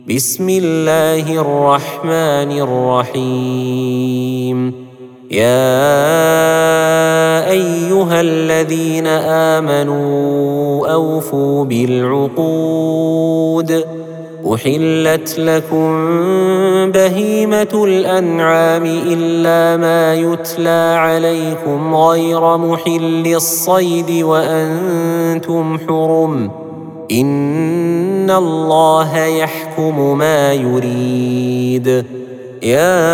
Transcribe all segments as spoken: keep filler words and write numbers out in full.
بسم الله الرحمن الرحيم. يا أيها الذين آمنوا أوفوا بالعقود. أحلت لكم بهيمة الأنعام إلا ما يتلى عليكم غير محل الصيد وأنتم حرم. إن الله يحكم ما يريد. يا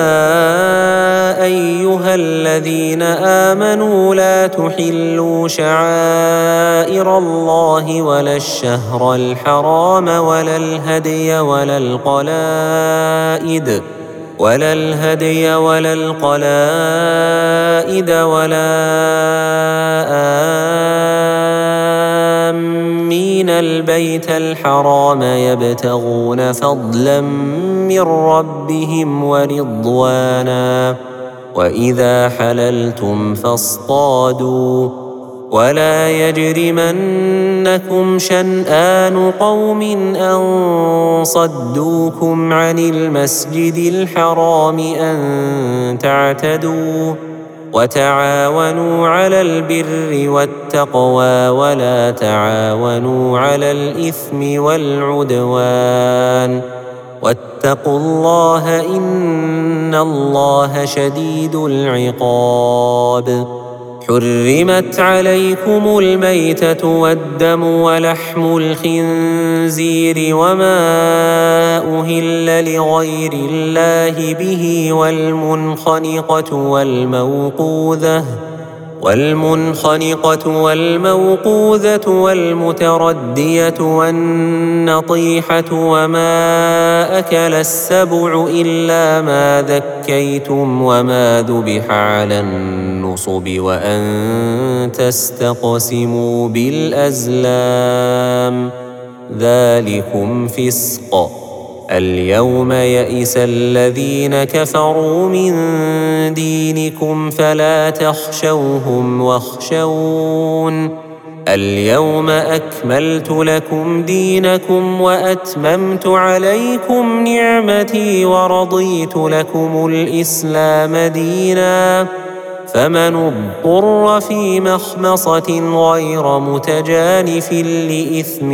أيها الذين آمنوا لا تحلوا شعائر الله ولا الشهر الحرام ولا الهدي ولا القلائد ولا الهدي ولا القلائد ولا آمين البيت الحرام يبتغون فضلا من ربهم ورضوانا. وإذا حللتم فاصطادوا ولا يجرمنكم شنآن قوم أن صدوكم عن المسجد الحرام أن تعتدوا. وتعاونوا على البر والتقوى ولا تعاونوا على الإثم والعدوان. واتقوا الله إن الله شديد العقاب. حرمت عليكم الميتة والدم ولحم الخنزير وما أهل لغير الله به والمنخنقة والموقوذة والمنخنقة والموقوذة والمتردية والنطيحة وما أكل السبع إلا ما ذكيتم وما ذبح على النصب وأن تستقسموا بالأزلام ذلكم فسق. اليوم يئس الذين كفروا من دينكم فلا تخشوهم واخشون. اليوم أكملت لكم دينكم وأتممت عليكم نعمتي ورضيت لكم الإسلام دينا. فمن اضطر في مخمصة غير متجانف لإثم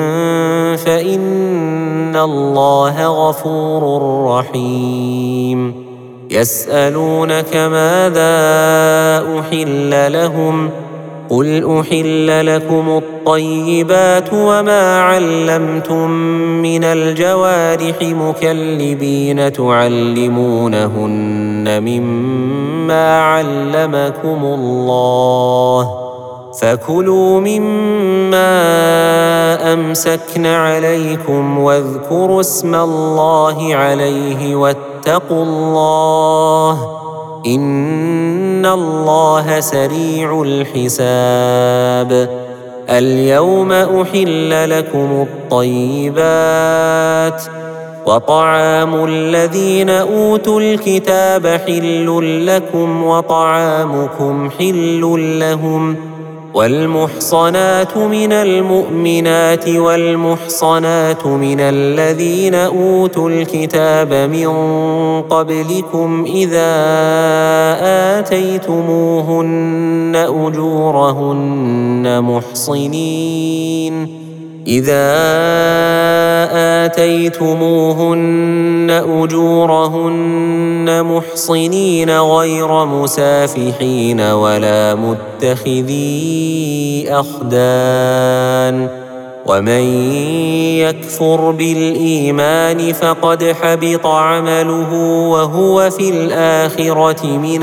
فإن الله غفور رحيم. يسألونك ماذا أحل لهم قل أحل لكم الطيبات وما علمتم من الجوارح مكلبين تعلمونهن مما علمكم الله فكلوا مما أمسكن عليكم واذكروا اسم الله عليه واتقوا الله إن الله سريع الحساب. اليوم أحل لكم الطيبات وطعام الذين أوتوا الكتاب حل لكم وطعامكم حل لهم. والمحصنات من المؤمنات والمحصنات من الذين أوتوا الكتاب من قبلكم إذا آتيتموهن أجورهن محصنين إذا آتيتموهن أجورهن محصنين غير مسافحين ولا متخذي أخدان. ومن يكفر بالإيمان فقد حبط عمله وهو في الآخرة من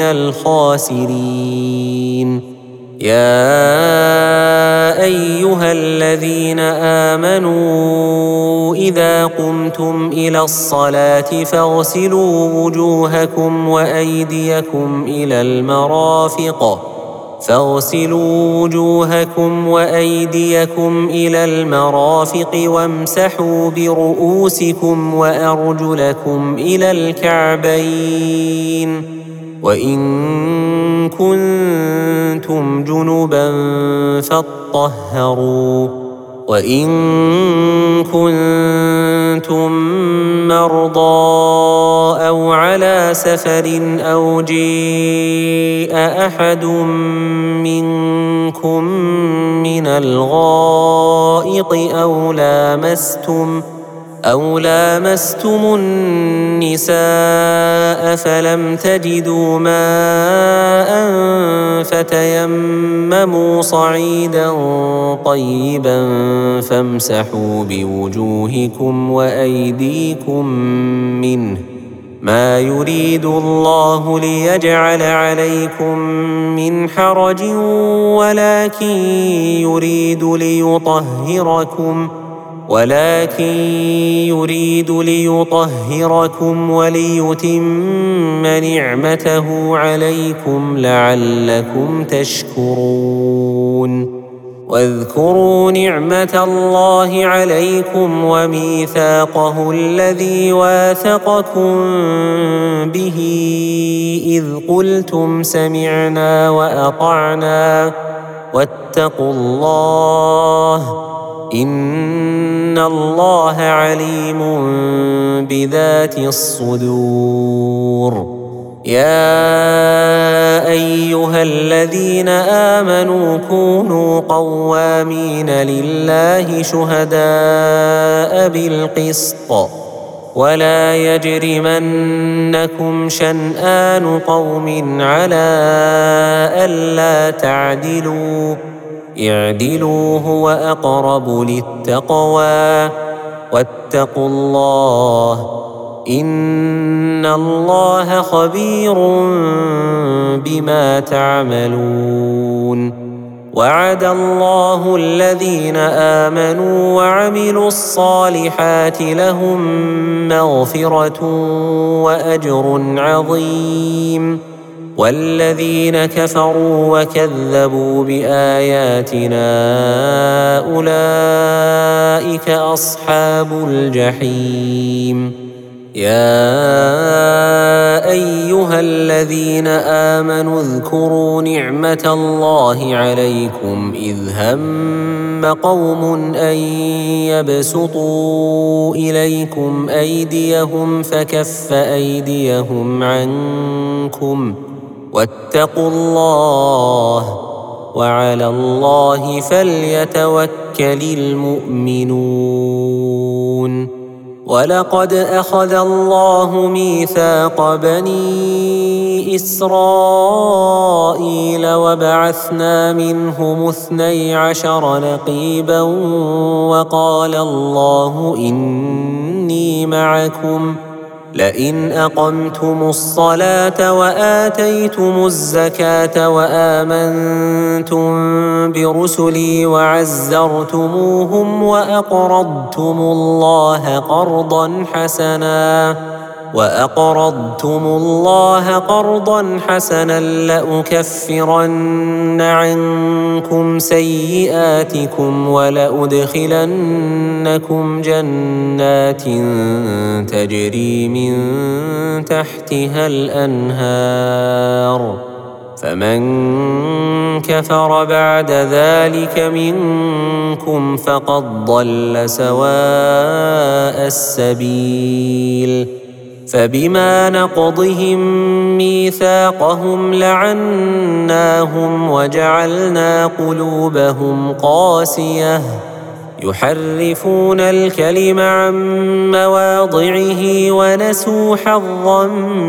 الخاسرين. يا أيها الذين آمنوا إذا قمتم إلى الصلاة فاغسلوا وجوهكم وأيديكم إلى المرافق فاغسلوا وجوهكم وأيديكم إلى المرافق وامسحوا برؤوسكم وأرجلكم إلى الكعبين. وإن كنتم جنبا فاطهروا وإن كنتم مرضى أو على سفر أو جيء أحد منكم من الغائط أو لامستم أو لامستم النساء فلم تجدوا ماء فتيمموا صعيدا طيبا فامسحوا بوجوهكم وأيديكم منه ما يريد الله ليجعل عليكم من حرج ولكن يريد ليطهركم ولكن يريد ليطهركم وليتم نعمته عليكم لعلكم تشكرون واذكروا نعمة الله عليكم وميثاقه الذي واثقكم به إذ قلتم سمعنا وأطعنا واتقوا الله إن الله عليم بذات الصدور يا أيها الذين آمنوا كونوا قوامين لله شهداء بالقسط ولا يجرمنكم شنآن قوم على ألا تعدلوا اعدلوا هو أقرب للتقوى واتقوا الله إن الله خبير بما تعملون وعد الله الذين آمنوا وعملوا الصالحات لهم مغفرة وأجر عظيم والذين كفروا وكذبوا بآياتنا أولئك أصحاب الجحيم يا أيها الذين آمنوا اذكروا نعمة الله عليكم إذ هم قوم أن يبسطوا إليكم أيديهم فكف أيديهم عنكم واتقوا الله وعلى الله فليتوكل المؤمنون ولقد أخذ الله ميثاق بني إسرائيل وبعثنا منهم اثني عشر نقيبا وقال الله إني معكم لئن أقمتم الصلاة وآتيتم الزكاة وآمنتم برسلي وعزرتموهم وأقرضتم الله قرضا حسنا وأقرضتم الله قرضا حسنا لأكفرن عنكم سيئاتكم ولأدخلنكم جنات تجري من تحتها الأنهار فمن كفر بعد ذلك منكم فقد ضل سواء السبيل فبما نقضهم ميثاقهم لعناهم وجعلنا قلوبهم قاسية يحرفون الكلم عن مواضعه ونسوا حظا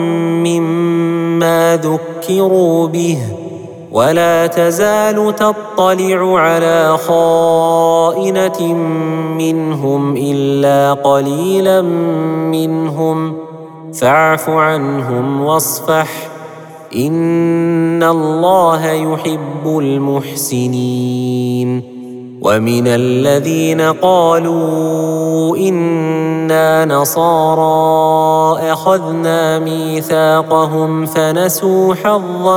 مما ذكروا به ولا تزال تطلع على خائنة منهم إلا قليلا منهم فاعف عنهم واصفح إن الله يحب المحسنين ومن الذين قالوا إنا نصارى أخذنا ميثاقهم فنسوا حظا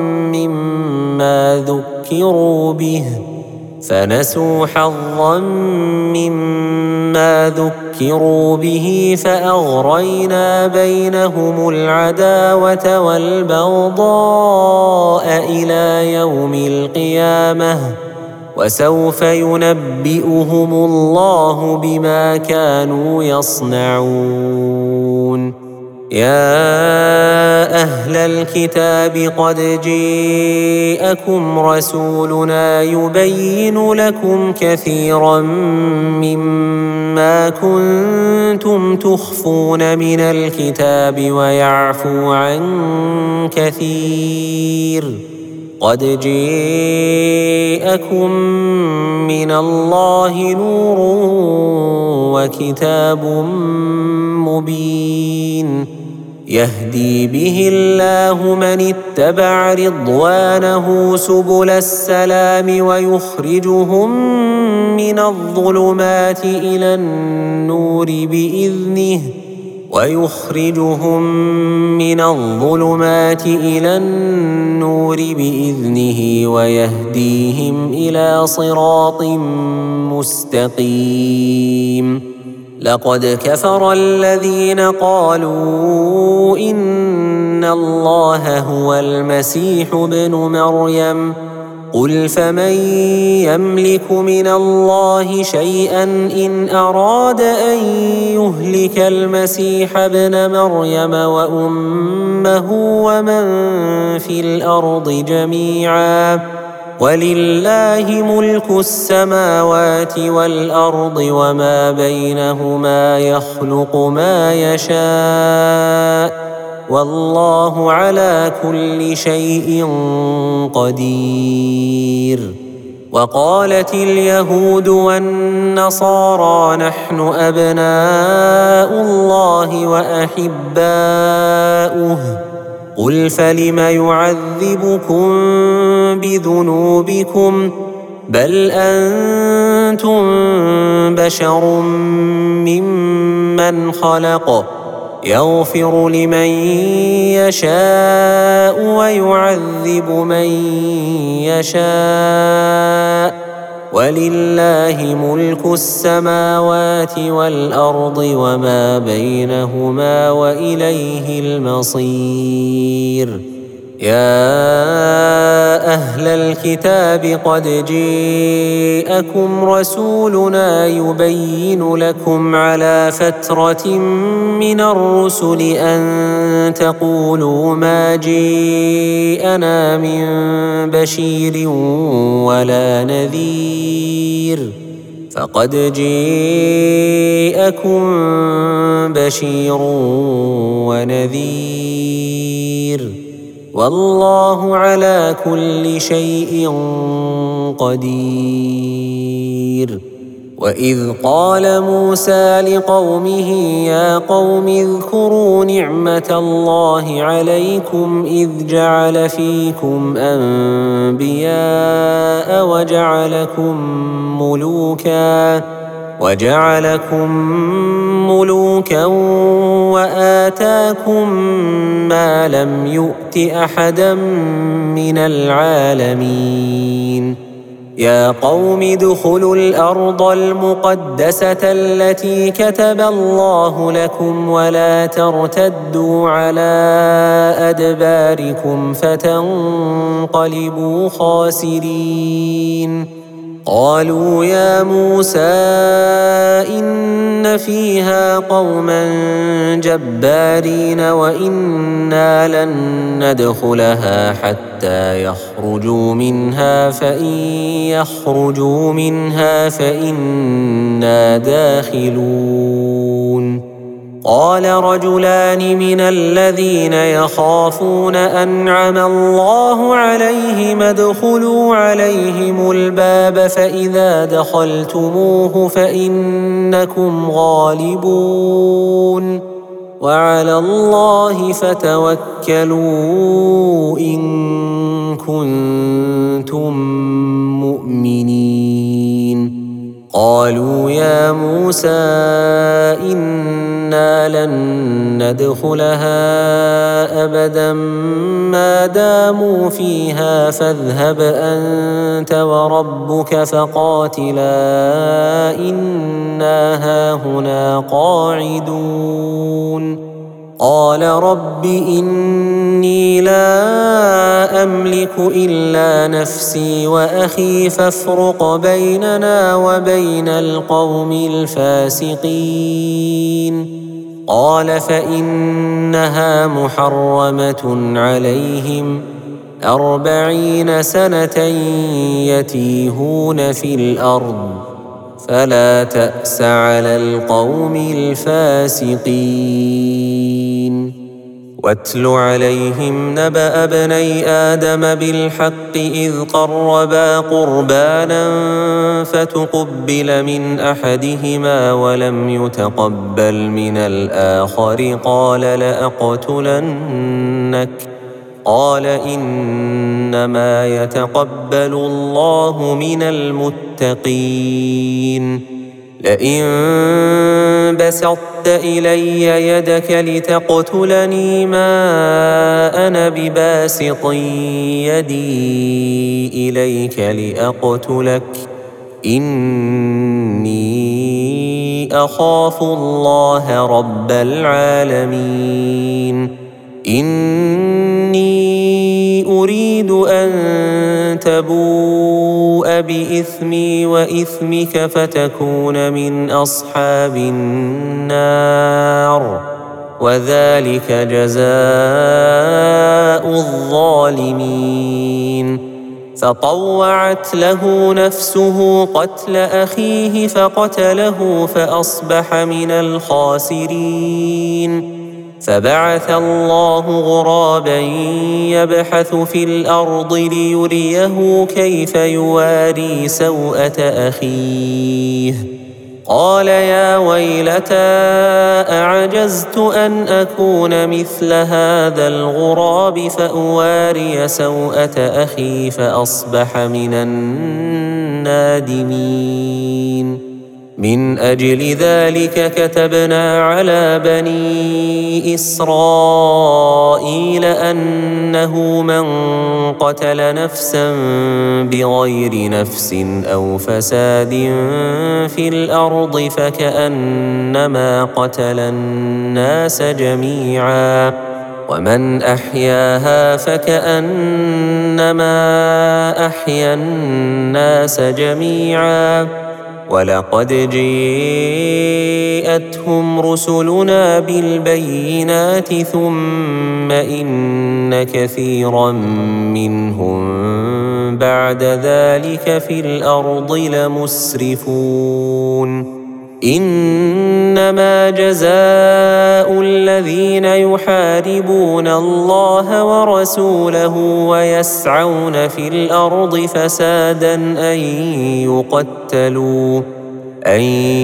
مما ذكروا به فنسوا حظا مما ذكروا به فأغرينا بينهم العداوة والبغضاء إلى يوم القيامة وسوف ينبئهم الله بما كانوا يصنعون. يا أهل الكتاب قد جاءكم رسولنا يبين لكم كثيرا مما كنتم تخفون من الكتاب ويعفو عن كثير. قد جاءكم من الله نور وكتاب مبين يهدي به الله من اتبع رضوانه سبل السلام ويخرجهم من الظلمات إلى النور بإذنه ويخرجهم من الظلمات إلى النور بإذنه ويهديهم إلى صراط مستقيم. لقد كفر الذين قالوا إن الله هو المسيح ابن مريم قل فمن يملك من الله شيئا إن أراد أن يهلك المسيح ابن مريم وأمه ومن في الأرض جميعا ولله ملك السماوات والأرض وما بينهما يخلق ما يشاء والله على كل شيء قدير. وقالت اليهود والنصارى نحن أبناء الله وأحباؤه قل فلم يعذبكم بذنوبكم بل أنتم بشر ممن خلق يغفر لمن يشاء ويعذب من يشاء ولله ملك السماوات والأرض وما بينهما وإليه المصير. يا أهل الكتاب قد جاءكم رسولنا يبين لكم على فترة من الرسل أن تقولوا ما جاءنا من بشير ولا نذير فقد جاءكم بشير ونذير والله على كل شيء قدير. وإذ قال موسى لقومه يا قوم اذكروا نعمة الله عليكم إذ جعل فيكم أنبياء وجعلكم ملوكا وجعلكم ملوكا وآتاكم ما لم يؤت أحدا من العالمين. يا قوم ادخلوا الأرض المقدسة التي كتب الله لكم ولا ترتدوا على أدباركم فتنقلبوا خاسرين. قالوا يا موسى إن فيها قوما جبارين وإنا لن ندخلها حتى يخرجوا منها فإن يخرجوا منها فإنا داخلون. قال رجلان من الذين يخافون أنعم الله عليهم ادخلوا عليهم الباب فإذا دخلتموه فإنكم غالبون وعلى الله فتوكلوا إن كنتم مؤمنين. قالوا يا موسى إنا لن ندخلها أبدا ما داموا فيها فاذهب أنت وربك فقاتلا إنا هاهنا قاعدون. قال رب إني لا أملك إلا نفسي وأخي فافرق بيننا وبين القوم الفاسقين قال فإنها محرمة عليهم أربعين سنة يتيهون في الأرض فلا تأس على القوم الفاسقين واتل عليهم نبأ ابني آدم بالحق إذ قربا قربانا فتقبل من أحدهما ولم يتقبل من الآخر قال لأقتلنك قال إنما يتقبل الله من المتقين لئن بسطت إلي يدك لتقتلني ما أنا بباسط يدي إليك لأقتلك إني أخاف الله رب العالمين إني أريد أن تبوء بإثمي وإثمك فتكون من أصحاب النار وذلك جزاء الظالمين فطوعت له نفسه قتل أخيه فقتله فأصبح من الخاسرين فبعث الله غرابا يبحث في الأرض ليريه كيف يواري سوءة أخيه قال يا ويلتى أعجزت أن أكون مثل هذا الغراب فأواري سوءة أخي فأصبح من النادمين من أجل ذلك كتبنا على بني إسرائيل أنه من قتل نفسا بغير نفس أو فساد في الأرض فكأنما قتل الناس جميعا ومن أحياها فكأنما أحيا الناس جميعا ولقد جاءتهم رسلنا بالبينات ثم إن كثيرا منهم بعد ذلك في الأرض لمسرفون إنما جزاء الذين يحاربون الله ورسوله ويسعون في الأرض فسادا أن يقتلوا أن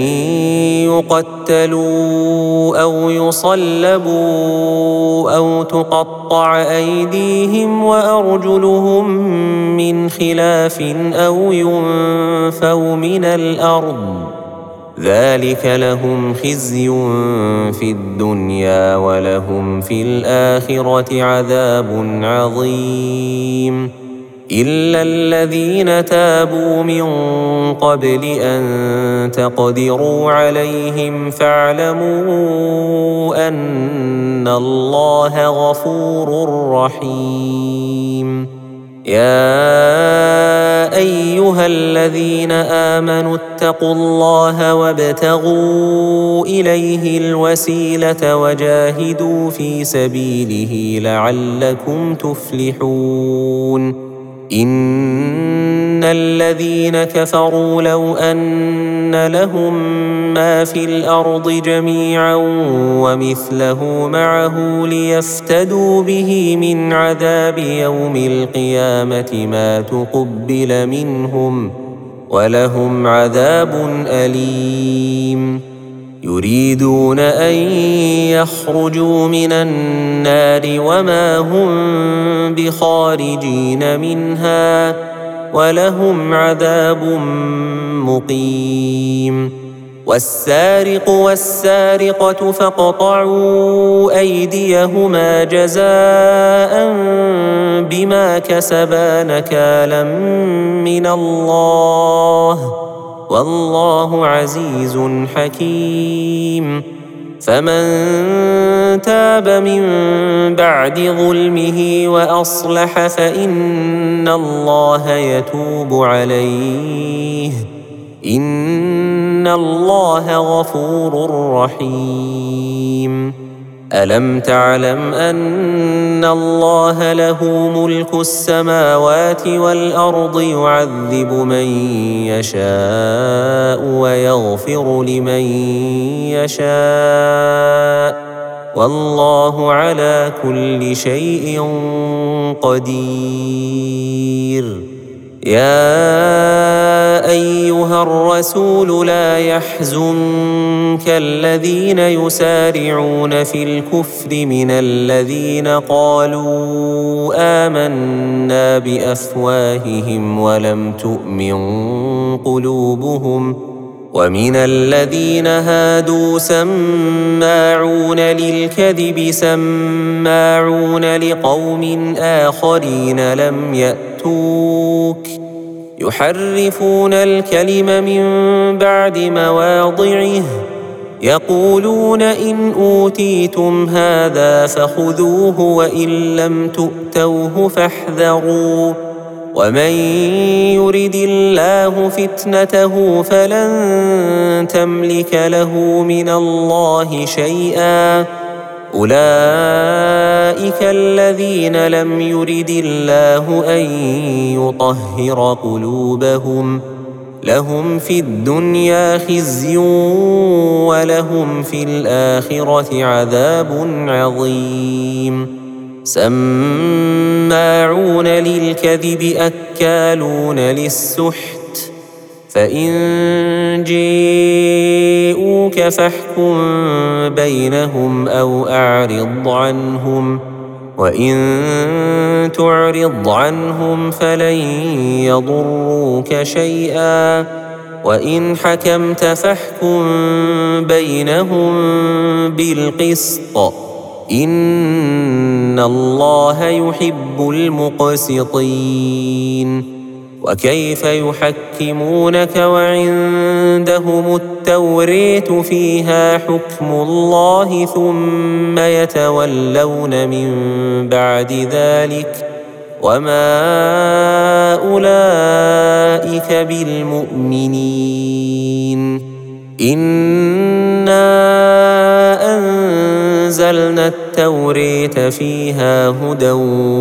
يقتلوا أو يصلبوا أو تقطع أيديهم وأرجلهم من خلاف أو ينفوا من الأرض ذلك لهم خزي في الدنيا ولهم في الآخرة عذاب عظيم إلا الذين تابوا من قبل أن تقدروا عليهم فاعلموا أن الله غفور رحيم يا أيها الذين آمنوا اتقوا الله وابتغوا إليه الوسيلة وجاهدوا في سبيله لعلكم تفلحون إن الذين كفروا لو أن لهم ما في الأرض جميعا ومثله معه ليفتدوا به من عذاب يوم القيامة ما تقبل منهم ولهم عذاب أليم يريدون أن يخرجوا من النار وما هم بخارجين منها ولهم عذاب مقيم والسارق والسارقة فاقطعوا أيديهما جزاء بما كسبا نكالا من الله والله عزيز حكيم فمن تاب من بعد ظلمه وأصلح فإن الله يتوب عليه إن الله غفور رحيم. ألم تعلم أن الله له ملك السماوات والأرض يعذب من يشاء ويغفر لمن يشاء والله على كل شيء قدير. يا أيها الرسول لا يحزنك الذين يسارعون في الكفر من الذين قالوا آمنا بأفواههم ولم تؤمن قلوبهم ومن الذين هادوا سماعون للكذب سماعون لقوم آخرين لم يأتوك يحرفون الكلم من بعد مواضعه يقولون إن أوتيتم هذا فخذوه وإن لم تؤتوه فاحذروا ومن يرد الله فتنته فلن تملك له من الله شيئا أولئك الذين لم يرد الله أن يطهر قلوبهم لهم في الدنيا خزي ولهم في الآخرة عذاب عظيم. سماعون للكذب أكالون للسحت فإن جيءوك فاحكم بينهم أو أعرض عنهم وإن تعرض عنهم فلن يضروك شيئا وإن حكمت فاحكم بينهم بالقسط إن الله يحب المقسطين. وكيف يحكمونك وعندهم التوريت فيها حكم الله ثم يتولون من بعد ذلك وما أولئك بالمؤمنين. إنا أنزلنا التوريت فيها هدى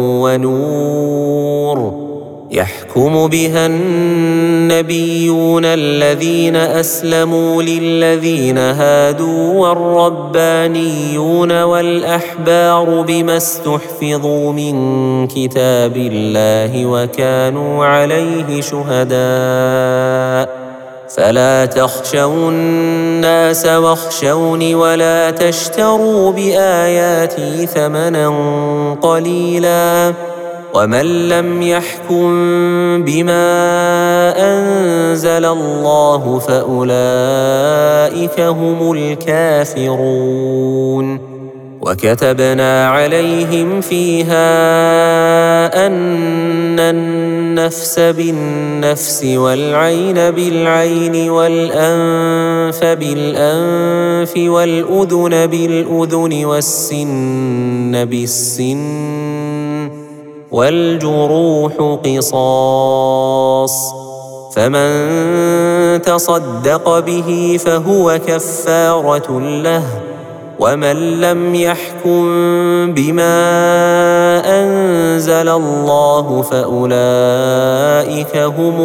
ونور يحكم بها النبيون الذين أسلموا للذين هادوا والربانيون والأحبار بما استحفظوا من كتاب الله وكانوا عليه شهداء فلا تخشوا الناس واخشوني ولا تشتروا بآياتي ثمنا قليلا ومن لم يحكم بما أنزل الله فأولئك هم الكافرون. وكتبنا عليهم فيها أن النفس بالنفس والعين بالعين والأنف بالأنف والأذن بالأذن والسن بالسن والجروح قصاص فمن تصدق به فهو كفارة له ومن لم يحكم بما أنزل الله فأولئك هم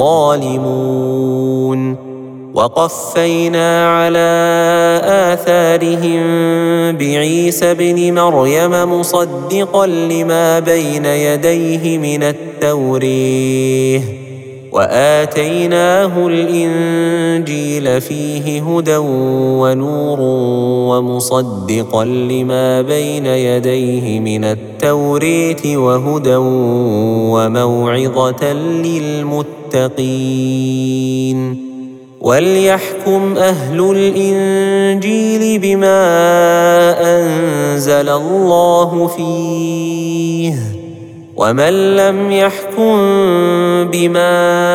الظالمون. وقفينا على آثارهم بعيسى ابن مريم مصدقا لما بين يديه من التوريه وآتيناه الإنجيل فيه هدى ونور ومصدقا لما بين يديه من التوريت وهدى وموعظة للمتقين. وليحكم أهل الإنجيل بما أنزل الله فيه ومن لم يحكم بما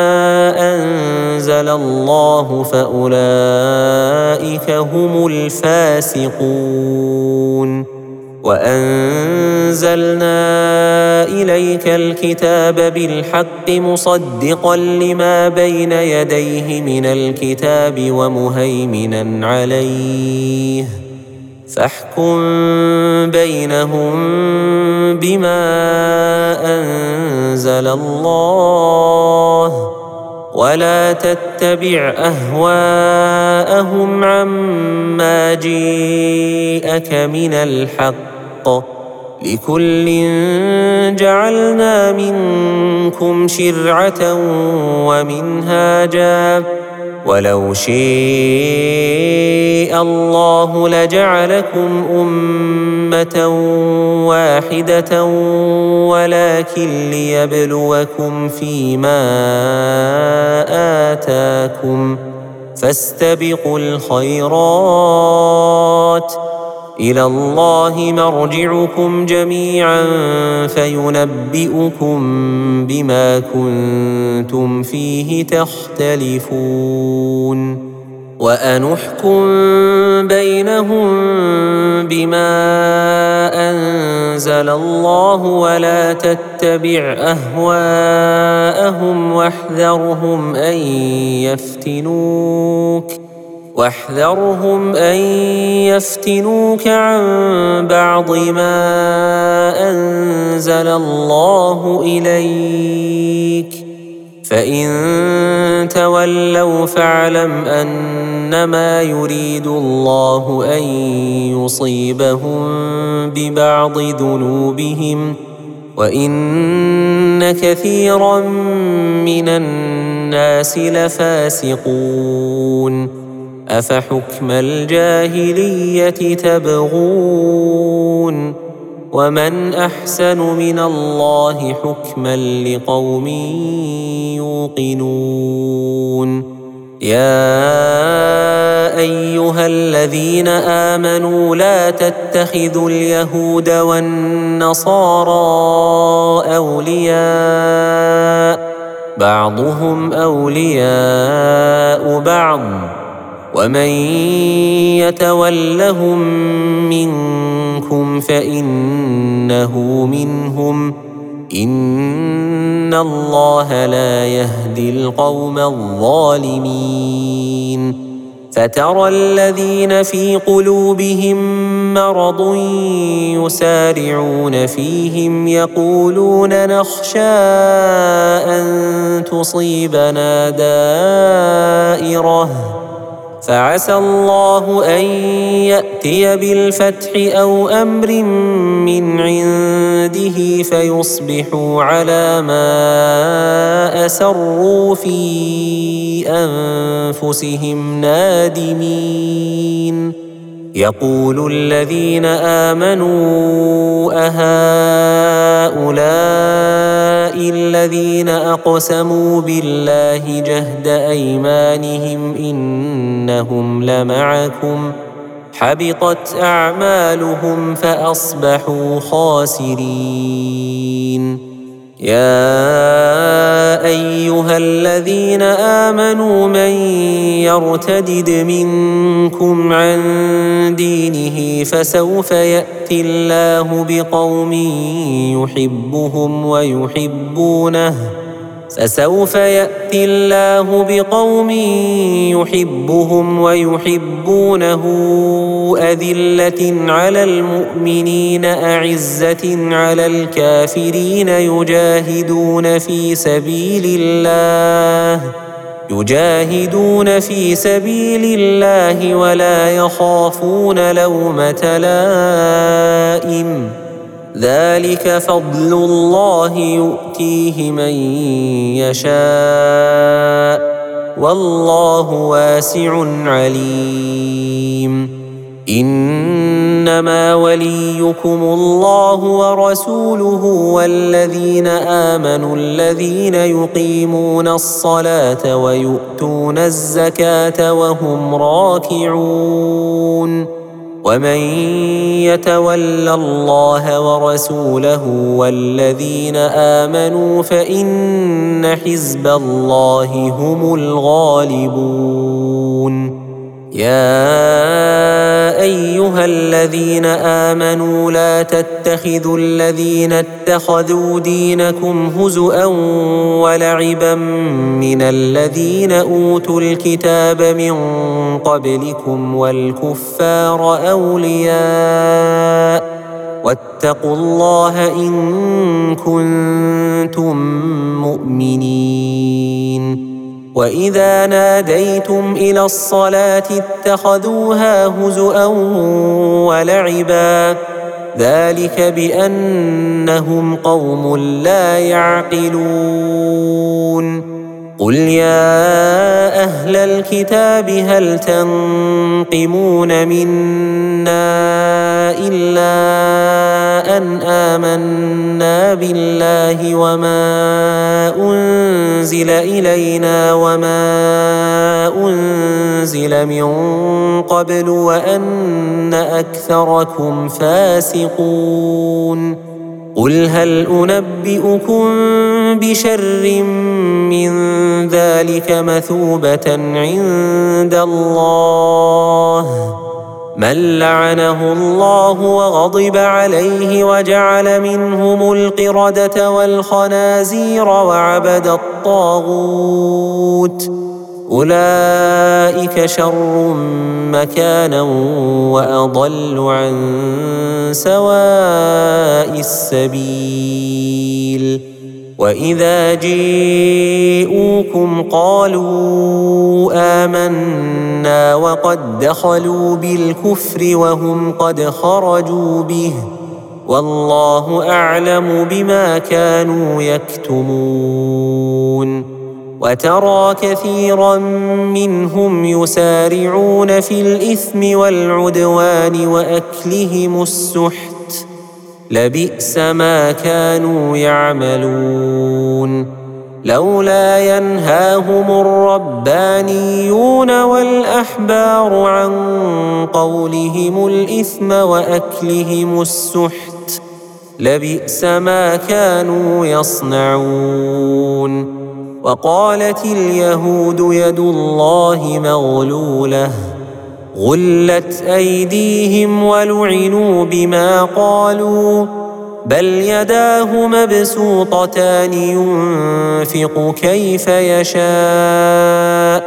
أنزل الله فأولئك هم الفاسقون. وأنزلنا إليك الكتاب بالحق مصدقا لما بين يديه من الكتاب ومهيمنا عليه فاحكم بينهم بما أنزل الله ولا تتبع أهواءهم عما جيءك من الحق لكل جعلنا منكم شرعة ومنهاجا ولو شاء الله لجعلكم أمة واحدة ولكن ليبلوكم فيما آتاكم فاستبقوا الخيرات إلى الله مرجعكم جميعا فينبئكم بما كنتم فيه تختلفون وأنحكم بينهم بما أنزل الله ولا تتبع أهواءهم واحذرهم أن يفتنوك واحذرهم أن يفتنوك عن بعض ما أنزل الله إليك فإن تولوا فاعلم أنما يريد الله أن يصيبهم ببعض ذنوبهم وإن كثيرا من الناس لفاسقون أفحكم الجاهلية تبغون ومن أحسن من الله حكما لقوم يوقنون يا أيها الذين آمنوا لا تتخذوا اليهود والنصارى أولياء بعضهم أولياء بعض ومن يتولهم منكم فإنه منهم إن الله لا يهدي القوم الظالمين فترى الذين في قلوبهم مرض يسارعون فيهم يقولون نخشى أن تصيبنا دائرة فعسى الله أن يأتي بالفتح أو أمر من عنده فيصبحوا على ما أسروا في أنفسهم نادمين يقول الذين آمنوا أهؤلاء الذين أقسموا بالله جهد أيمانهم إنهم لمعكم حبطت أعمالهم فأصبحوا خاسرين يا أيها الذين آمنوا من يرتدد منكم عن دينه فسوف يأتي الله بقوم يحبهم ويحبونه فسوف يأتي الله بقوم يحبهم ويحبونه أذلة على المؤمنين أعزة على الكافرين يجاهدون في سبيل الله يجاهدون في سبيل الله ولا يخافون لومة لائم ذلك فضل الله يؤتيه من يشاء والله واسع عليم إنما وليكم الله ورسوله والذين آمنوا الذين يقيمون الصلاة ويؤتون الزكاة وهم راكعون ومن يتول الله ورسوله والذين آمنوا فإن حزب الله هم الغالبون يا أيها الذين آمنوا لا تتخذوا الذين اتخذوا دينكم هزؤا ولعبا من الذين أوتوا الكتاب من قبلكم والكفار أولياء واتقوا الله إن كنتم مؤمنين. وإذا ناديتم إلى الصلاة اتخذوها هزؤا ولعبا ذلك بأنهم قوم لا يعقلون. قل يا أهل الكتاب هل تنقمون منا إلا أن آمنا بالله وما أنزل إلينا وما أنزل من قبل وأن أكثركم فاسقون. قل هل أنبئكم بشر من ذلك مثوبة عند الله من لعنه الله وغضب عليه وجعل منهم القردة والخنازير وعبد الطاغوت أولئك شر مكانا وأضل عن سواء السبيل. وإذا جيءوكم قالوا آمنا وقد دخلوا بالكفر وهم قد خرجوا به والله أعلم بما كانوا يكتمون. وترى كثيرا منهم يسارعون في الإثم والعدوان وأكلهم السحت لبئس ما كانوا يعملون. لولا ينهاهم الربانيون والأحبار عن قولهم الإثم وأكلهم السحت لبئس ما كانوا يصنعون. وقالت اليهود يد الله مغلولة غلت أيديهم ولعنوا بما قالوا بل يداه مبسوطتان ينفق كيف يشاء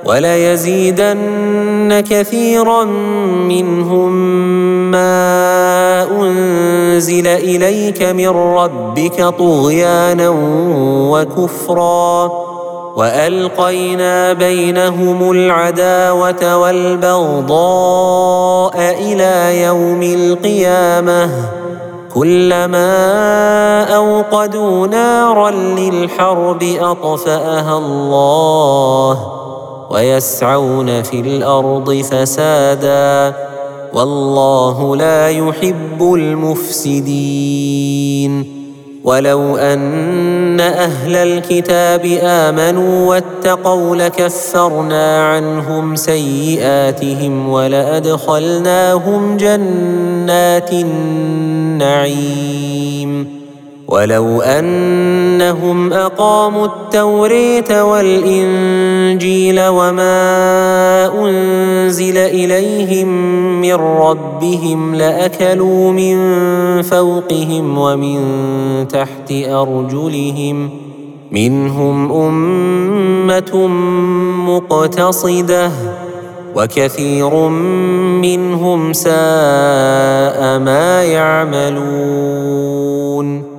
وليزيدن كثيرا منهم ما أنزل إليك من ربك طغيانا وكفرا وألقينا بينهم العداوة والبغضاء إلى يوم القيامة كلما أوقدوا نارا للحرب أطفأها الله ويسعون في الأرض فسادا والله لا يحب المفسدين. ولو أن أهل الكتاب آمنوا واتقوا لكفرنا عنهم سيئاتهم ولأدخلناهم جنات النعيم. ولو أنهم أقاموا التوراة والإنجيل وما أنزل إليهم من ربهم لأكلوا من فوقهم ومن تحت أرجلهم منهم أمة مقتصدة وكثير منهم ساء ما يعملون.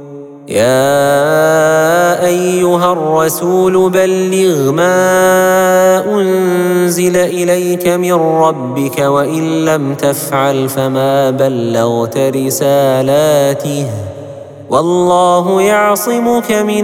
يا أيها الرسول بلغ ما أنزل إليك من ربك وإن لم تفعل فما بلغت رسالاته والله يعصمك من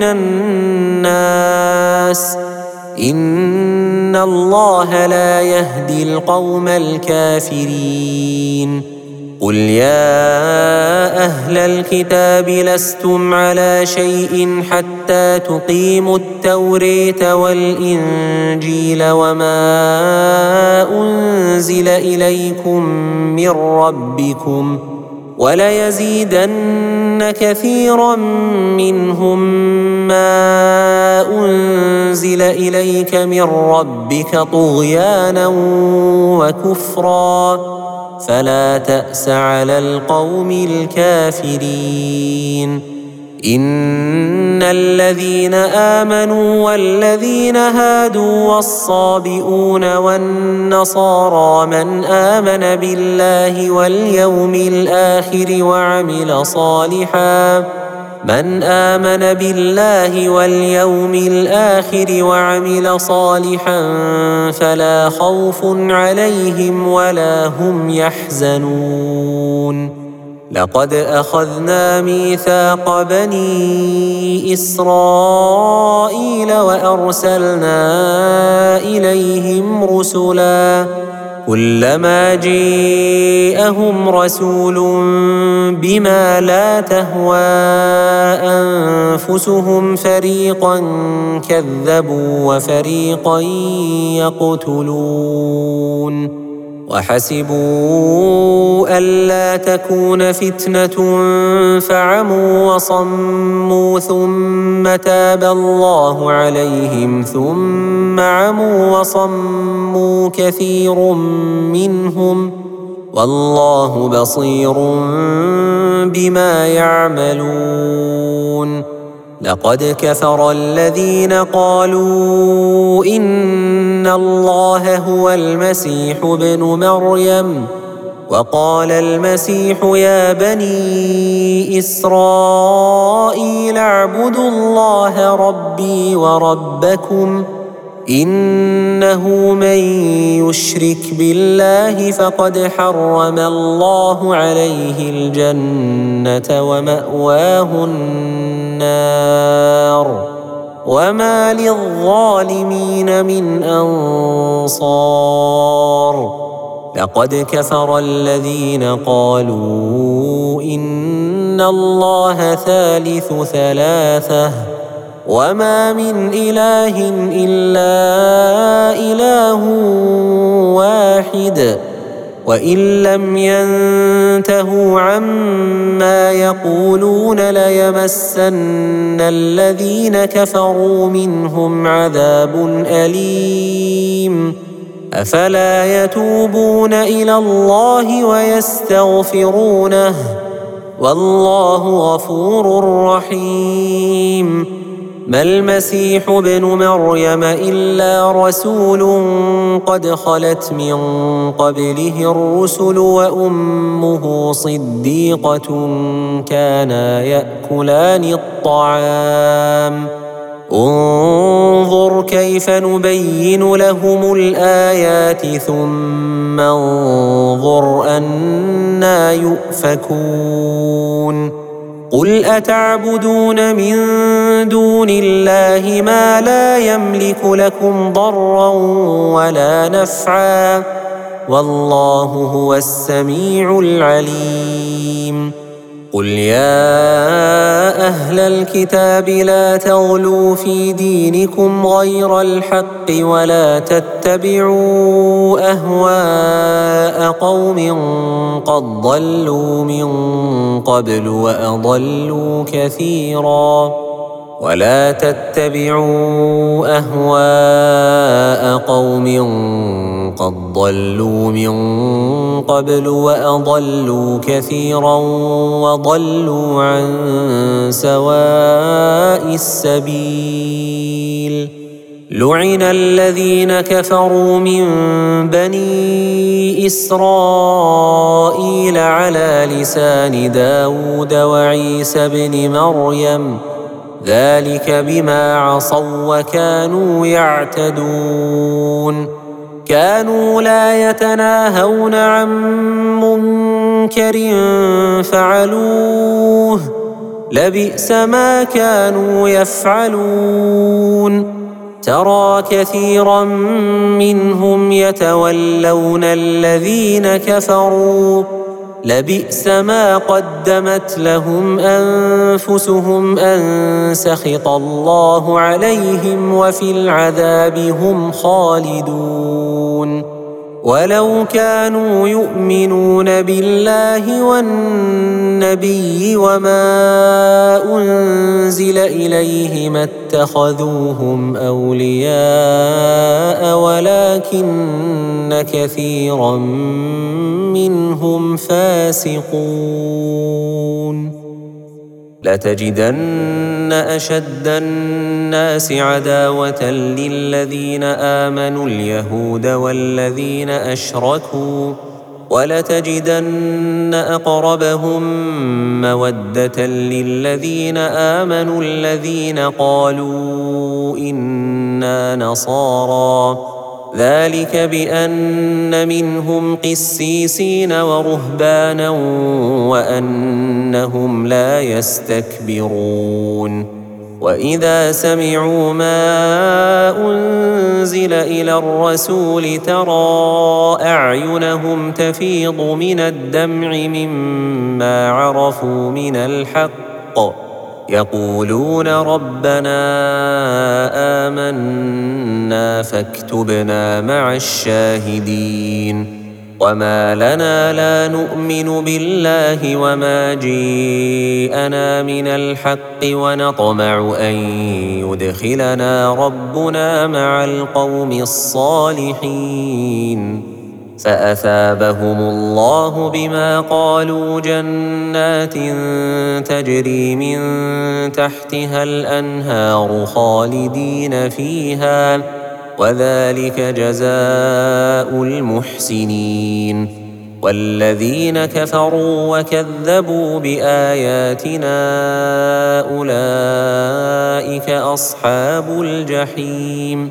الناس إن الله لا يهدي القوم الكافرين. قل يا أهل الكتاب لستم على شيء حتى تقيموا التوراة والإنجيل وما أنزل إليكم من ربكم وليزيدن كثيرا منهم ما أنزل إليك من ربك طغيانا وكفرا فلا تأس على القوم الكافرين إن الذين آمنوا والذين هادوا والصابئون والنصارى من آمن بالله واليوم الآخر وعمل صالحا من آمن بالله واليوم الآخر وعمل صالحا فلا خوف عليهم ولا هم يحزنون لقد أخذنا ميثاق بني إسرائيل وأرسلنا إليهم رسلا كلما جاءهم رسول بما لا تهوى أنفسهم فريقا كذبوا وفريقا يقتلون وحسبوا ألا تكون فتنة فعموا وصموا ثم تاب الله عليهم ثم عموا وصموا كثير منهم والله بصير بما يعملون لقد كفر الذين قالوا إن الله هو المسيح ابن مريم وقال المسيح يا بني إسرائيل اعبدوا الله ربي وربكم إنه من يشرك بالله فقد حرم الله عليه الجنة ومأواه النار وما للظالمين من أنصار لقد كفر الذين قالوا إن الله ثالث ثلاثة وما من إله إلا إله واحد وإن لم ينتهوا عما يقولون ليمسن الذين كفروا منهم عذاب أليم أفلا يتوبون إلى الله ويستغفرونه والله غفور رحيم ما المسيح ابن مريم إلا رسول قد خلت من قبله الرسل وأمه صديقة كانا يأكلان الطعام انظر كيف نبين لهم الآيات ثم انظر أنى يؤفكون قل أتعبدون من دون الله ما لا يملك لكم ضرا ولا نفعا والله هو السميع العليم قل يا أهل الكتاب لا تغلوا في دينكم غير الحق ولا تتبعوا أهواء قوم قد ضلوا من قبل وأضلوا كثيرا ولا تتبعوا أهواء قوم قد ضلوا من قبل وأضلوا كثيرا وضلوا عن سواء السبيل لعن الذين كفروا من بني إسرائيل على لسان داود وعيسى بن مريم ذلك بما عصوا وكانوا يعتدون كانوا لا يتناهون عن منكر فعلوه لبئس ما كانوا يفعلون ترى كثيرا منهم يتولون الذين كفروا لبئس ما قدمت لهم أنفسهم أن سخط الله عليهم وفي العذاب هم خالدون ولو كانوا يؤمنون بالله والنبي وما أنزل إليه ما اتخذوهم أولياء ولكن كثيرا منهم فاسقون. لتجدن أشد الناس عداوة للذين آمنوا اليهود والذين أشركوا ولتجدن أقربهم مودة للذين آمنوا الذين قالوا إنا نصارى ذلك بأن منهم قسيسين ورهبانا وأنهم لا يستكبرون. وإذا سمعوا ما أنزل إلى الرسول ترى أعينهم تفيض من الدمع مما عرفوا من الحق يقولون ربنا آمنا فاكتبنا مع الشاهدين. وما لنا لا نؤمن بالله وما جيءنا من الحق ونطمع أن يدخلنا ربنا مع القوم الصالحين. فأثابهم الله بما قالوا جنات تجري من تحتها الأنهار خالدين فيها وذلك جزاء المحسنين. والذين كفروا وكذبوا بآياتنا أولئك أصحاب الجحيم.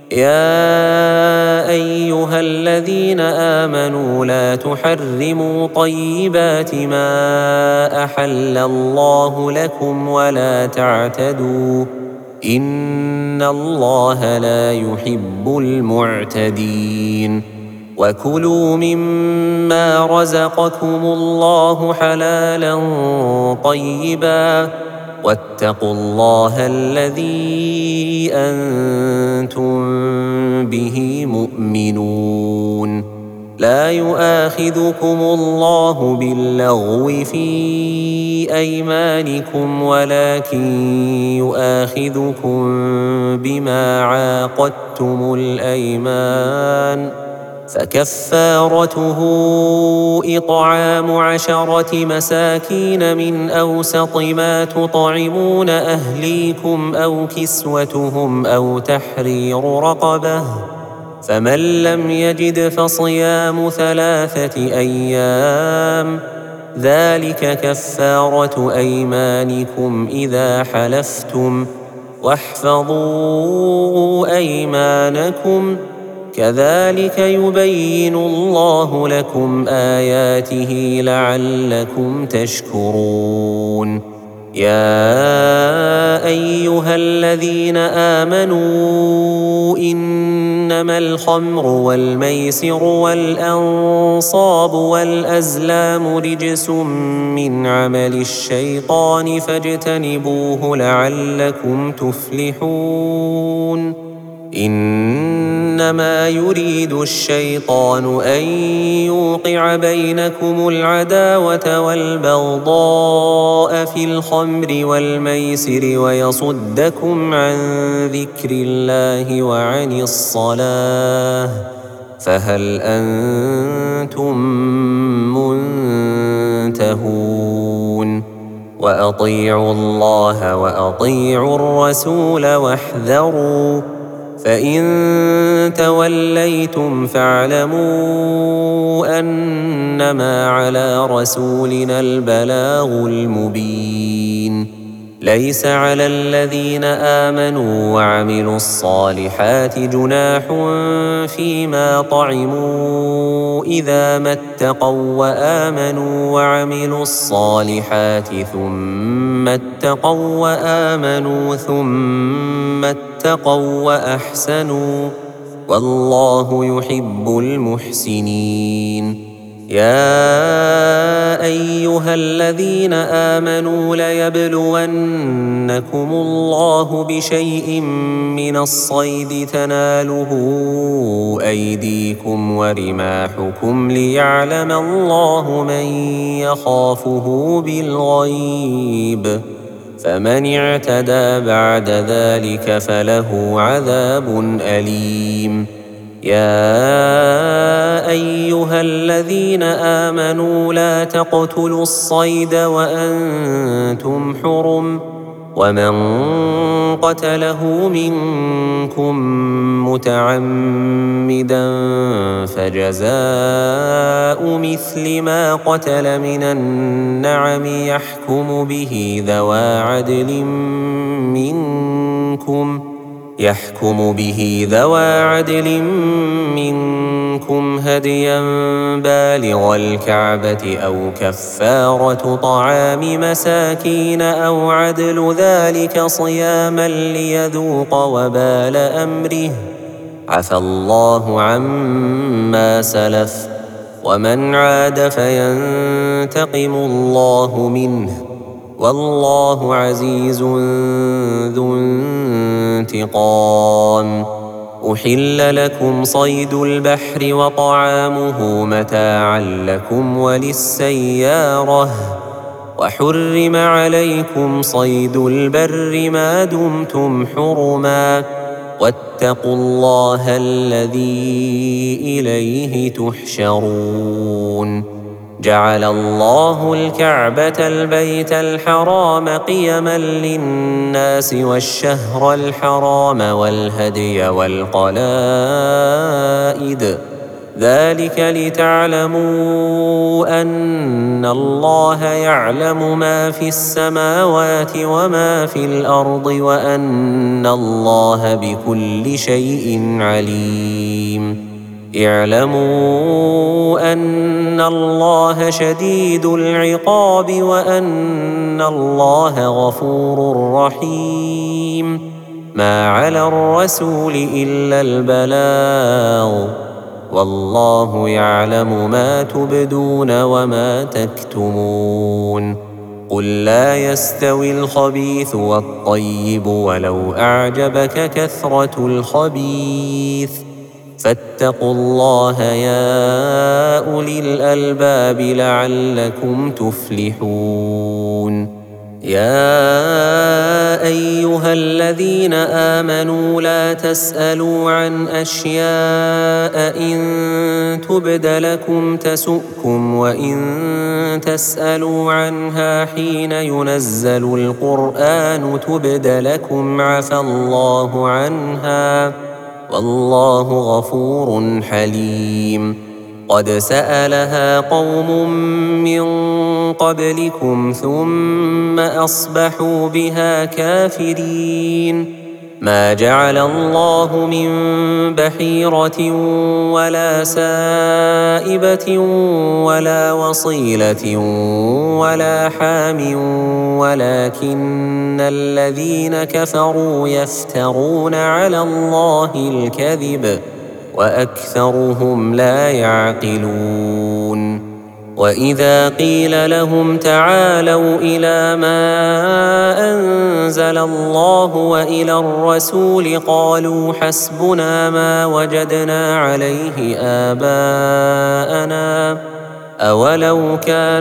يا أيها الذين آمنوا لا تحرموا طيبات ما أحل الله لكم ولا تعتدوا إن الله لا يحب المعتدين. وكلوا مما رزقكم الله حلالا طيبا واتقوا الله الذي أنتم به مؤمنون. لا يؤاخذكم الله باللغو في أيمانكم ولكن يؤاخذكم بما عاقدتم الأيمان فكفارته إطعام عشرة مساكين من أوسط ما تطعمون أهليكم أو كسوتهم أو تحرير رقبة فمن لم يجد فصيام ثلاثة أيام ذلك كفارة أيمانكم إذا حلفتم واحفظوا أيمانكم كذلك يبين الله لكم آياته لعلكم تشكرون. يا أيها الذين آمنوا إنما الخمر والميسر والأنصاب والأزلام رجس من عمل الشيطان فاجتنبوه لعلكم تفلحون. إنما يريد الشيطان أن يوقع بينكم العداوة والبغضاء في الخمر والميسر ويصدكم عن ذكر الله وعن الصلاة فهل أنتم منتهون. وأطيعوا الله وأطيعوا الرسول واحذروا فإن توليتم فاعلموا أنما على رسولنا البلاغ المبين. ليس على الذين آمنوا وعملوا الصالحات جناح فيما طعموا إذا ما اتقوا وآمنوا وعملوا الصالحات ثم اتقوا وآمنوا ثم اتقوا وأحسنوا والله يحب المحسنين. يا أيها الذين آمنوا ليبلونكم الله بشيء من الصيد تناله أيديكم ورماحكم ليعلم الله من يخافه بالغيب، فمن اعتدى بعد ذلك فله عذاب أليم. يا أيها الذين آمنوا لا تقتلوا الصيد وأنتم حرم، ومن قتله منكم متعمدا فجزاء مثل ما قتل من النعم يحكم به ذوى عدل منكم يحكم به ذوى عدل منكم هديا بالغ الكعبة أو كفارة طعام مساكين أو عدل ذلك صياما ليذوق وبال أمره، عفى الله عما سلف، ومن عاد فينتقم الله منه، والله عزيز ذو انتقام. أحل لكم صيد البحر وطعامه متاعا لكم وللسيارة، وحرم عليكم صيد البر ما دمتم حرما، واتقوا الله الذي إليه تحشرون. جعل الله الكعبة البيت الحرام قيما للناس والشهر الحرام والهدي والقلائد، ذلك لتعلموا أن الله يعلم ما في السماوات وما في الأرض وأن الله بكل شيء عليم. اعلموا أن الله شديد العقاب وأن الله غفور رحيم. ما على الرسول إلا البلاغ، والله يعلم ما تبدون وما تكتمون. قل لا يستوي الخبيث والطيب ولو أعجبك كثرة الخبيث، فاتقوا الله يا أولي الألباب لعلكم تفلحون. يا أيها الذين آمنوا لا تسألوا عن أشياء إن تبد لكم تسؤكم، وإن تسألوا عنها حين ينزل القرآن تبد لكم عفى الله عنها، والله غفور حليم. قد سألها قوم من قبلكم ثم أصبحوا بها كافرين. ما جعل الله من بحيرة ولا سائبة ولا وصيلة ولا حام، ولكن الذين كفروا يفترون على الله الكذب وأكثرهم لا يعقلون. وإذا قيل لهم تعالوا إلى ما أنزل الله وإلى الرسول قالوا حسبنا ما وجدنا عليه آباءنا، أولو كان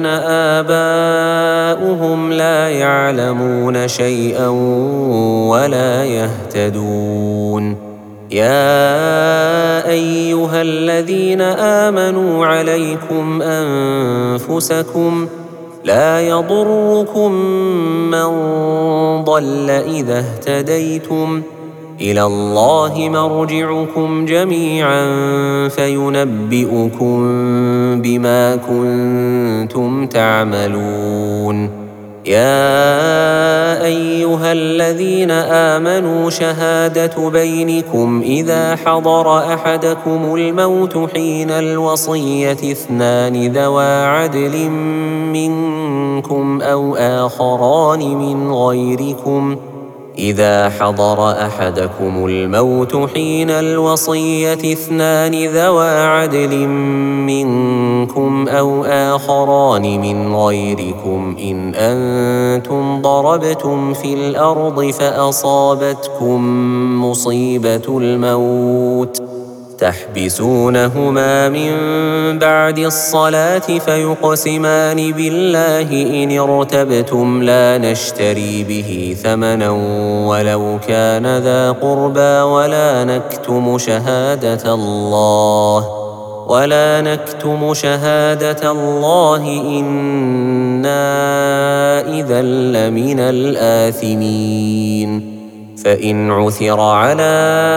آباؤهم لا يعلمون شيئا ولا يهتدون. يا أيها الذين آمنوا عليكم أنفسكم، لا يضركم من ضل إذا اهتديتم، إلى الله مرجعكم جميعا فينبئكم بما كنتم تعملون. يا أيها الذين آمنوا شهادة بينكم إذا حضر أحدكم الموت حين الوصية اثنان ذوى عدل منكم أو آخران من غيركم إذا حضر أحدكم الموت حين الوصية اثنان ذوى عدل منكم أو آخران من غيركم إن أنتم ضربتم في الأرض فأصابتكم مصيبة الموت تحبسونهما من بعد الصلاة فيقسمان بالله إن ارتبتم لا نشتري به ثمنا ولو كان ذا قربى ولا نكتم شهادة الله ولا نكتم شهادة الله إنا إذا لمن الآثمين فإن عثر على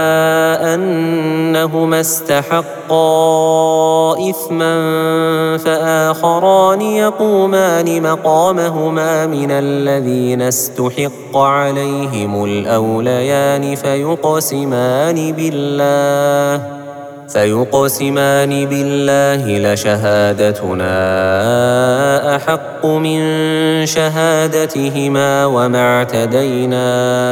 أنهما استحقا إثما فآخران يقومان مقامهما من الذين استحق عليهم الأوليان فيقسمان بالله فيقسمان بالله لشهادتنا أحق من شهادتهما وما اعتدينا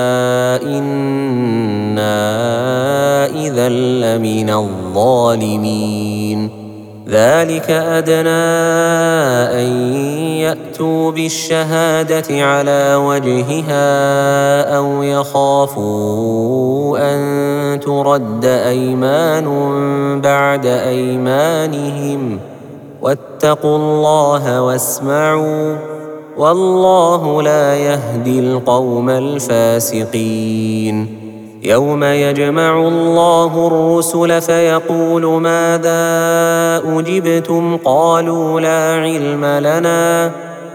إنا إذا لمن الظالمين ذلك أدنى أن يأتوا بالشهادة على وجهها أو يخافوا أن ترد أيمان بعد أيمانهم واتقوا الله واسمعوا والله لا يهدي القوم الفاسقين يوم يجمع الله الرسل فيقول ماذا أجبتم قالوا لا علم لنا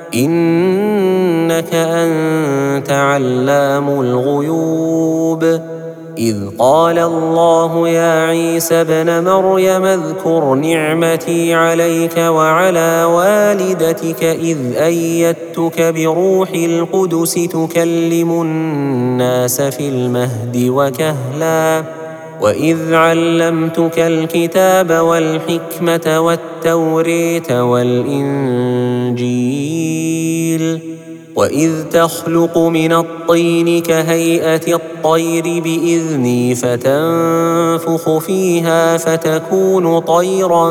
إنك أنت علام الغيوب إذ قال الله يا عيسى ابن مريم اذكر نعمتي عليك وعلى والدتك إذ أيدتك بروح القدس تكلم الناس في المهد وكهلا وإذ علمتك الكتاب والحكمة والتوريت والإنجيل وإذ تخلق من الطين كهيئة الطير بإذني فتنفخ فيها فتكون طيرا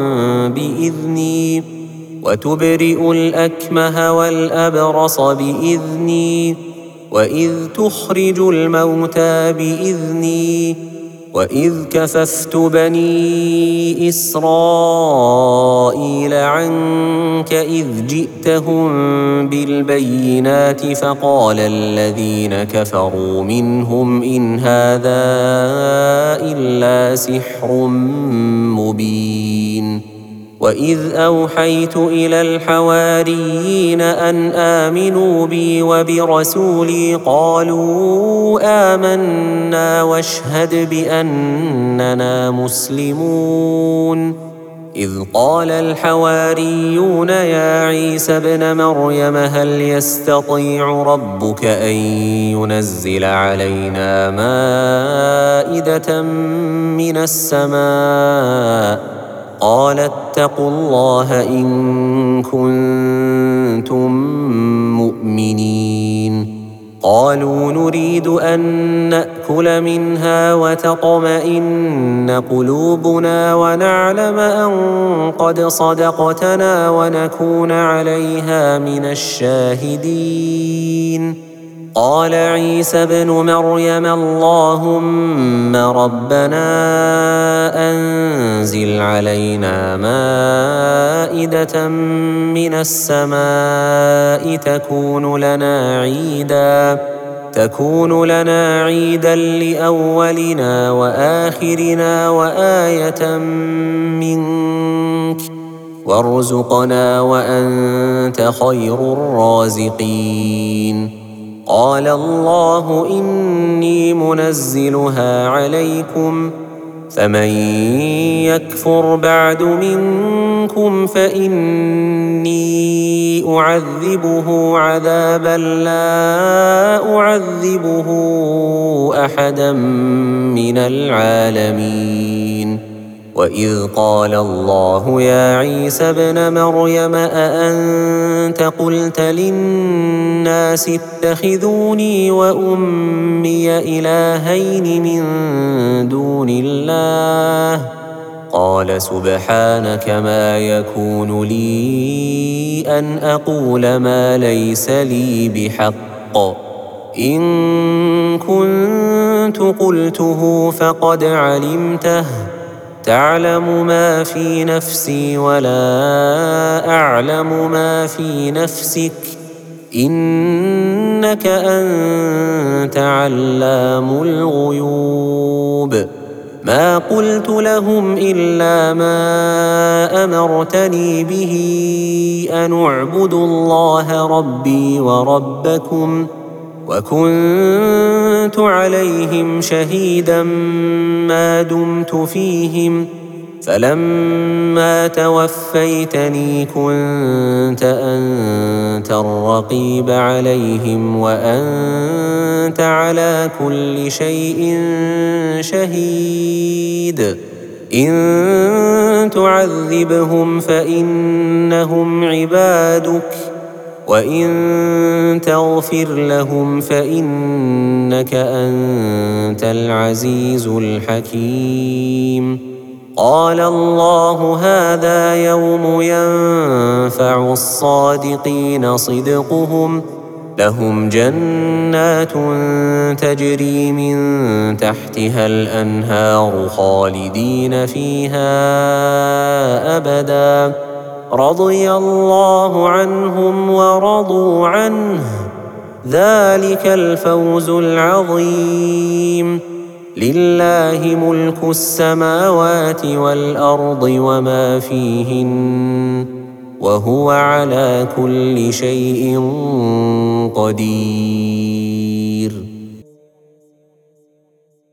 بإذني وتبرئ الأكمه والأبرص بإذني وإذ تخرج الموتى بإذني وإذ كففت بني إسرائيل عنك إذ جئتهم بالبينات فقال الذين كفروا منهم إن هذا إلا سحر مبين وإذ أوحيت إلى الحواريين أن آمنوا بي وبرسولي قالوا آمنا واشهد بأننا مسلمون إذ قال الحواريون يا عيسى ابن مريم هل يستطيع ربك أن ينزل علينا مائدة من السماء قال اتقوا الله إن كنتم مؤمنين قالوا نريد أن نأكل منها وتطمئن قلوبنا ونعلم أن قد صدقتنا ونكون عليها من الشاهدين قال عيسى ابن مريم اللهم ربنا أنزل علينا مائدة من السماء تكون لنا عيدا تكون لنا عيدا لأولنا وآخرنا وآية منك وارزقنا وأنت خير الرازقين قال الله إني منزلها عليكم فمن يكفر بعد منكم فإني أعذبه عذابا لا أعذبه أحدا من العالمين وإذ قال الله يا عيسى ابن مريم أأنت قلت للناس اتخذوني وأمي إلهين من دون الله قال سبحانك ما يكون لي أن أقول ما ليس لي بحق إن كنت قلته فقد علمته تعلم ما في نفسي ولا أعلم ما في نفسك إنك أنت علام الغيوب ما قلت لهم إلا ما أمرتني به أن اعبدوا الله ربي وربكم وكنت عليهم شهيدا ما دمت فيهم فلما توفيتني كنت أنت الرقيب عليهم وأنت على كل شيء شهيد إن تعذبهم فإنهم عبادك وإن تغفر لهم فإنك أنت العزيز الحكيم قال الله هذا يوم ينفع الصادقين صدقهم لهم جنات تجري من تحتها الأنهار خالدين فيها أبدا رضي الله عنهم ورضوا عنه ذلك الفوز العظيم لله ملك السماوات والأرض وما فيهن وهو على كل شيء قدير